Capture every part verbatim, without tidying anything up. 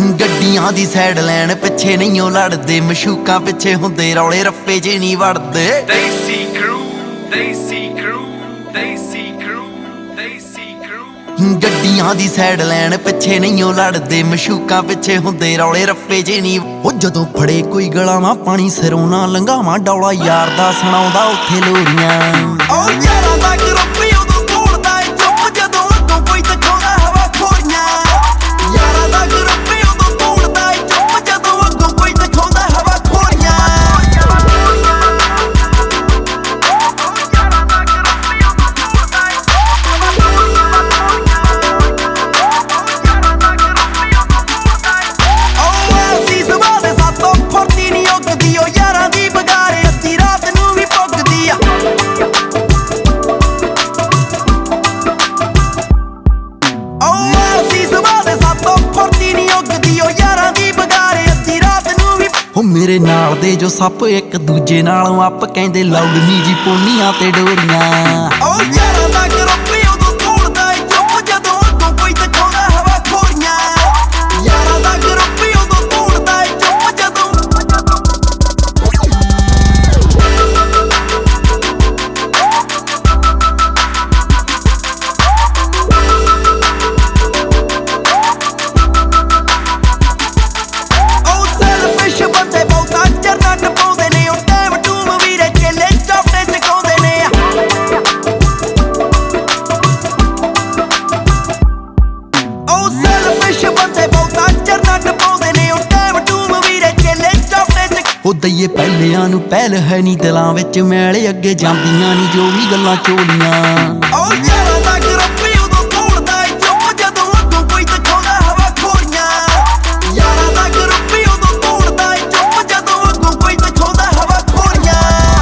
ਗੱਡੀਆਂ ਦੀ ਸਾਈਡ ਲੈਣ ਪਿੱਛੇ ਨਹੀਂ ਉਹ ਲੜਦੇ, ਮਸ਼ੂਕਾਂ ਪਿੱਛੇ ਹੁੰਦੇ ਰੌਲੇ ਰੱਪੇ ਜੇ ਨਹੀਂ ਵੜਦੇ। Desi crew, Desi crew, Desi crew, Desi crew। ਗੱਡੀਆਂ ਦੀ ਸਾਈਡ ਲੈਣ ਪਿੱਛੇ ਨਹੀਂ ਉਹ ਲੜਦੇ, ਮਸ਼ੂਕਾਂ ਪਿੱਛੇ ਹੁੰਦੇ ਰੌਲੇ ਰੱਪੇ ਜੇ ਨਹੀਂ। ਉਹ ਜਦੋਂ ਫੜੇ ਕੋਈ ਗਲਾਵਾਂ ਪਾਣੀ ਸਿਰੋਂ ਨਾ ਲੰਘਾਵਾਂ, ਡੌਲਾ ਯਾਰ ਦਾ ਸੁਣਾਉਂਦਾ ਉੱਥੇ ਲੋਰੀਆਂ। ਉਹ ਯਾਰਾਂ ਦਾ ਗਰੁੱਪ ਉਦੋਂ ਤੋੜਦਾ ਏ ਚੁੱਪ, ਜਦੋਂ ਅੱਗੋਂ ਕੋਈ ਦਿਖਾਉਂਦਾ ਹਵਾ ਖੋਰੀਆਂ। ਯਾਰਾਂ ਦਾ ਗਰੁੱਪ ਉਦੋਂ ਤੋੜਦਾ ਏ ਚੁੱਪ, ਜਦੋਂ ਅੱਗੋਂ ਕੋਈ ਦਿਖਾਉਂਦਾ ਹਵਾ ਖੋਰੀਆਂ। ਮੇਰੇ ਨਾਲ ਦੇ ਜੋ ਸੱਪ ਇੱਕ ਦੂਜੇ ਨਾਲੋਂ ਅੱਪ, ਕਹਿੰਦੇ ਲਾਉਡ ਨੀ ਜੀ ਪੋਨੀਆਂ ਤੇ ਡੋਰੀਆਂ। ਉਹ ਯਾਰਾਂ ਦਾ ਗਰੁੱਪ ਉਦੋਂ ਤੋੜਦਾ ਏ ਚੁੱਪ, ਜਦੋਂ ਅੱਗੋਂ ਕੋਈ ਦਿਖਾਉਂਦਾ ਹਵਾ ਖੋਰੀਆਂ। ਯਾਰਾਂ ਦਾ ਗਰੁੱਪ ਉਦੋਂ ਤੋੜਦਾ ਏ ਚੁੱਪ, ਜਦੋਂ ਉਹ ਦਈਏ ਪਹਿਲਿਆਂ ਨੂੰ ਪਹਿਲ ਹੈ ਨੀ ਦਿਲਾਂ ਵਿੱਚ ਮੈਲ, ਅੱਗੇ ਜਾਂਦੀਆਂ ਨੀ ਜੋ ਵੀ ਗੱਲਾਂ ਚੋਲੀਆਂ। ਉਹ ਯਾਰਾਂ ਦਾ ਗਰੁੱਪ ਉਦੋਂ ਤੋੜਦਾ ਏ ਚੁੱਪ, ਜਦੋਂ ਅੱਗੋਂ ਕੋਈ ਦਿਖਾਉਂਦਾ ਹਵਾ ਖੋਰੀਆਂ। ਯਾਰਾਂ ਦਾ ਗਰੁੱਪ ਉਦੋਂ ਤੋੜਦਾ ਏ ਚੁੱਪ, ਜਦੋਂ ਅੱਗੋਂ ਕੋਈ ਦਿਖਾਉਂਦਾ ਹਵਾ ਖੋਰੀਆਂ।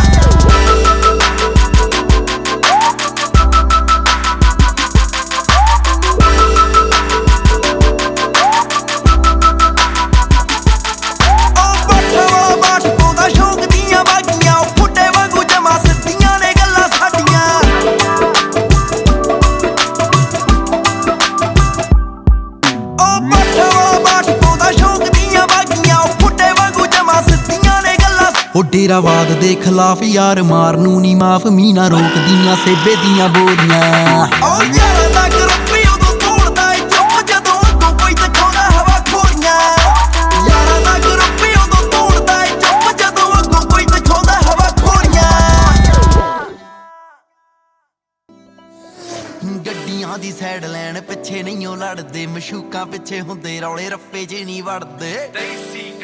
ਉਹ ਡੇਰਾਵਾਦ ਦੇ ਖਿਲਾਫ ਯਾਰ ਮਾਰ ਨੂੰ ਨੀ ਮਾਫ, ਮੀਨਾ ਰੋਕਦੀਆਂ ਸੇਬੇ ਦੀਆਂ ਬੋਰੀਆਂ। ਉਹ ਯਾਰਾਂ ਦਾ ਗਰੁੱਪ ਉਦੋਂ ਤੋੜਦਾ ਏ ਚੁੱਪ, ਜਦੋਂ ਅੱਗੋਂ ਕੋਈ ਦਿਖਾਉਂਦਾ ਹਵਾ ਖੋਰੀਆਂ। ਯਾਰਾਂ ਦਾ ਗਰੁੱਪ ਉਦੋਂ ਤੋੜਦਾ ਏ ਚੁੱਪ, ਜਦੋਂ ਅੱਗੋਂ ਕੋਈ ਦਿਖਾਉਂਦਾ ਹਵਾ ਖੋਰੀਆਂ। ਗੱਡੀਆਂ ਦੀ ਸਾਈਡ ਲੈਣ ਪਿੱਛੇ ਨਹੀਂ ਉਹ ਲੜਦੇ, ਮਸ਼ੂਕਾਂ ਪਿੱਛੇ ਹੁੰਦੇ ਰੌਲੇ ਰੱਪੇ ਜੇ ਨਹੀਂ ਵੜਦੇ। Desi